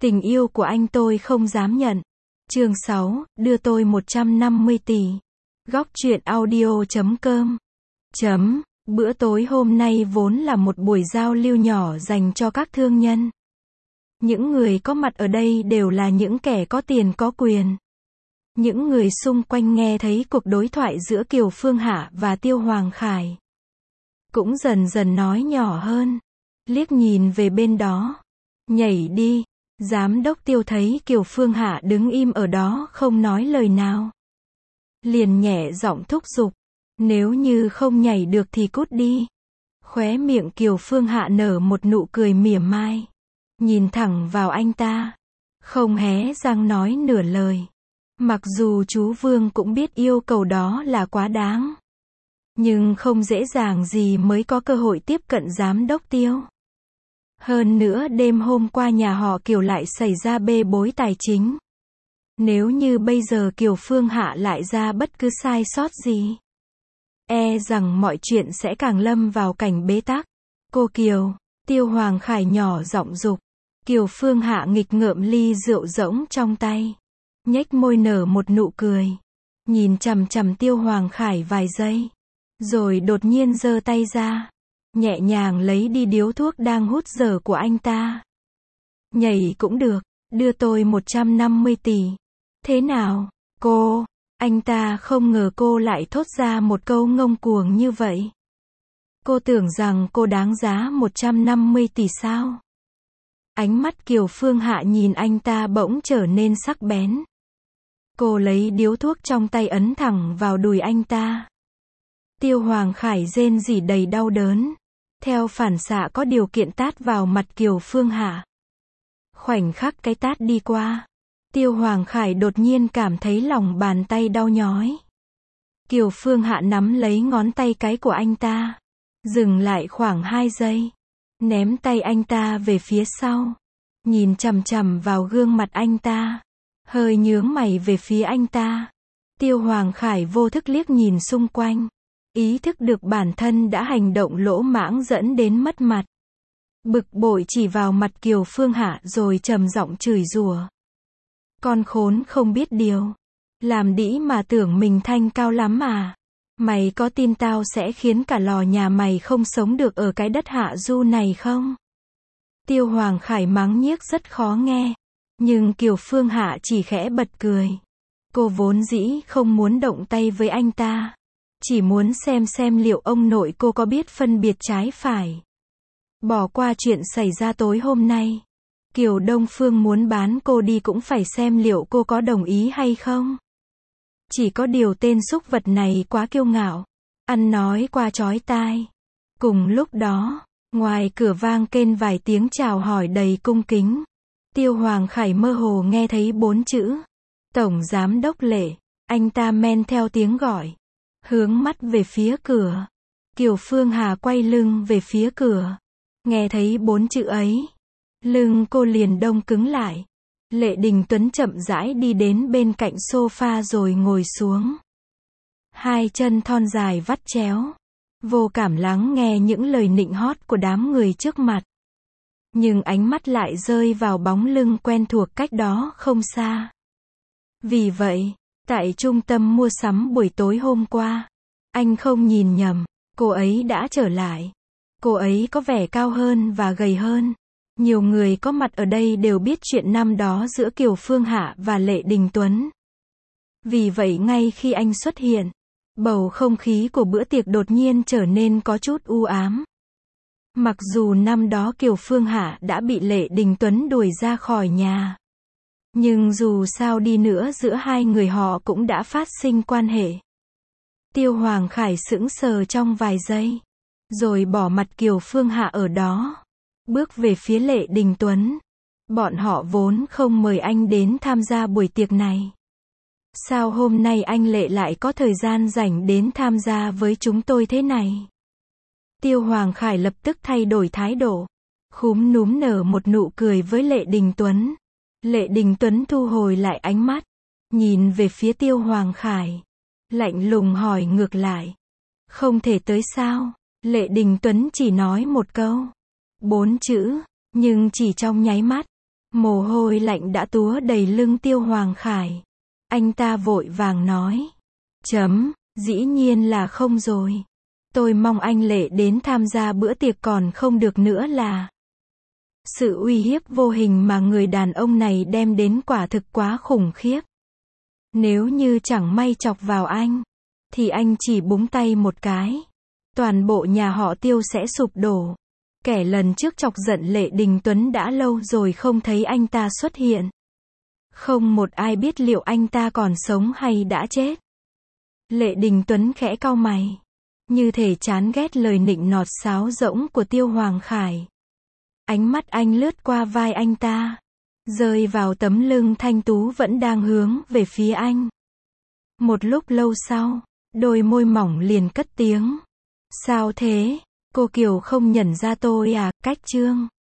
Tình yêu của anh tôi không dám nhận. Chương 6, đưa tôi 150 tỷ. Góc truyện audio.com. Bữa tối hôm nay vốn là một buổi giao lưu nhỏ dành cho các thương nhân. Những người có mặt ở đây đều là những kẻ có tiền có quyền. Những người xung quanh nghe thấy cuộc đối thoại giữa Kiều Phương Hạ và Tiêu Hoàng Khải cũng dần dần nói nhỏ hơn. Liếc nhìn về bên đó. Nhảy đi. Giám đốc Tiêu thấy Kiều Phương Hạ đứng im ở đó không nói lời nào. Liền nhẹ giọng thúc giục. Nếu như không nhảy được thì cút đi. Khóe miệng Kiều Phương Hạ nở một nụ cười mỉa mai. Nhìn thẳng vào anh ta. Không hé răng nói nửa lời. Mặc dù chú Vương cũng biết yêu cầu đó là quá đáng. Nhưng không dễ dàng gì mới có cơ hội tiếp cận giám đốc Tiêu. Hơn nữa đêm hôm qua nhà họ Kiều lại xảy ra bê bối tài chính. Nếu như bây giờ Kiều Phương Hạ lại ra bất cứ sai sót gì, e rằng mọi chuyện sẽ càng lâm vào cảnh bế tắc. Cô Kiều, Tiêu Hoàng Khải nhỏ giọng dục. Kiều Phương Hạ nghịch ngợm ly rượu rỗng trong tay. Nhếch môi nở một nụ cười. Nhìn chằm chằm Tiêu Hoàng Khải vài giây. Rồi đột nhiên giơ tay ra. Nhẹ nhàng lấy đi điếu thuốc đang hút dở của anh ta. Nhảy cũng được, đưa tôi 150 tỷ. Thế nào, cô? Anh ta không ngờ cô lại thốt ra một câu ngông cuồng như vậy. Cô tưởng rằng cô đáng giá 150 tỷ sao? Ánh mắt Kiều Phương Hạ nhìn anh ta bỗng trở nên sắc bén. Cô lấy điếu thuốc trong tay ấn thẳng vào đùi anh ta. Tiêu Hoàng Khải rên rỉ đầy đau đớn. Theo phản xạ có điều kiện tát vào mặt Kiều Phương Hạ. Khoảnh khắc cái tát đi qua. Tiêu Hoàng Khải đột nhiên cảm thấy lòng bàn tay đau nhói. Kiều Phương Hạ nắm lấy ngón tay cái của anh ta. Dừng lại khoảng 2 giây. Ném tay anh ta về phía sau. Nhìn chằm chằm vào gương mặt anh ta. Hơi nhướng mày về phía anh ta. Tiêu Hoàng Khải vô thức liếc nhìn xung quanh. Ý thức được bản thân đã hành động lỗ mãng dẫn đến mất mặt. Bực bội chỉ vào mặt Kiều Phương Hạ rồi trầm giọng chửi rủa. Con khốn không biết điều. Làm đĩ mà tưởng mình thanh cao lắm à. Mày có tin tao sẽ khiến cả lò nhà mày không sống được ở cái đất hạ du này không? Tiêu Hoàng Khải mắng nhiếc rất khó nghe. Nhưng Kiều Phương Hạ chỉ khẽ bật cười. Cô vốn dĩ không muốn động tay với anh ta. Chỉ muốn xem liệu ông nội cô có biết phân biệt trái phải. Bỏ qua chuyện xảy ra tối hôm nay. Kiều Đông Phương muốn bán cô đi cũng phải xem liệu cô có đồng ý hay không. Chỉ có điều tên súc vật này quá kiêu ngạo. Ăn nói quá chói tai. Cùng lúc đó, ngoài cửa vang kên vài tiếng chào hỏi đầy cung kính. Tiêu Hoàng Khải mơ hồ nghe thấy 4 chữ. Tổng Giám đốc Lệ. Anh ta men theo tiếng gọi. Hướng mắt về phía cửa. Kiều Phương Hà quay lưng về phía cửa. Nghe thấy 4 chữ ấy. Lưng cô liền đông cứng lại. Lệ Đình Tuấn chậm rãi đi đến bên cạnh sofa rồi ngồi xuống. Hai chân thon dài vắt chéo. Vô cảm lắng nghe những lời nịnh hót của đám người trước mặt. Nhưng ánh mắt lại rơi vào bóng lưng quen thuộc cách đó không xa. Vì vậy, tại trung tâm mua sắm buổi tối hôm qua, anh không nhìn nhầm, cô ấy đã trở lại. Cô ấy có vẻ cao hơn và gầy hơn. Nhiều người có mặt ở đây đều biết chuyện năm đó giữa Kiều Phương Hạ và Lệ Đình Tuấn. Vì vậy ngay khi anh xuất hiện, bầu không khí của bữa tiệc đột nhiên trở nên có chút u ám. Mặc dù năm đó Kiều Phương Hạ đã bị Lệ Đình Tuấn đuổi ra khỏi nhà. Nhưng dù sao đi nữa giữa hai người họ cũng đã phát sinh quan hệ. Tiêu Hoàng Khải sững sờ trong vài giây. Rồi bỏ mặt Kiều Phương Hạ ở đó. Bước về phía Lệ Đình Tuấn. Bọn họ vốn không mời anh đến tham gia buổi tiệc này. Sao hôm nay anh Lệ lại có thời gian rảnh đến tham gia với chúng tôi thế này? Tiêu Hoàng Khải lập tức thay đổi thái độ. Khúm núm nở một nụ cười với Lệ Đình Tuấn. Lệ Đình Tuấn thu hồi lại ánh mắt. Nhìn về phía Tiêu Hoàng Khải. Lạnh lùng hỏi ngược lại. Không thể tới sao? Lệ Đình Tuấn chỉ nói một câu. 4 chữ. Nhưng chỉ trong nháy mắt. Mồ hôi lạnh đã túa đầy lưng Tiêu Hoàng Khải. Anh ta vội vàng nói. Dĩ nhiên là không rồi. Tôi mong anh Lệ đến tham gia bữa tiệc còn không được nữa là. Sự uy hiếp vô hình mà người đàn ông này đem đến quả thực quá khủng khiếp. Nếu như chẳng may chọc vào anh, thì anh chỉ búng tay một cái. Toàn bộ nhà họ Tiêu sẽ sụp đổ. Kẻ lần trước chọc giận Lệ Đình Tuấn đã lâu rồi không thấy anh ta xuất hiện. Không một ai biết liệu anh ta còn sống hay đã chết. Lệ Đình Tuấn khẽ cau mày. Như thể chán ghét lời nịnh nọt sáo rỗng của Tiêu Hoàng Khải. Ánh mắt anh lướt qua vai anh ta. Rơi vào tấm lưng thanh tú vẫn đang hướng về phía anh. Một lúc lâu sau, đôi môi mỏng liền cất tiếng. Sao thế? Cô Kiều không nhận ra tôi à, Cách Trương.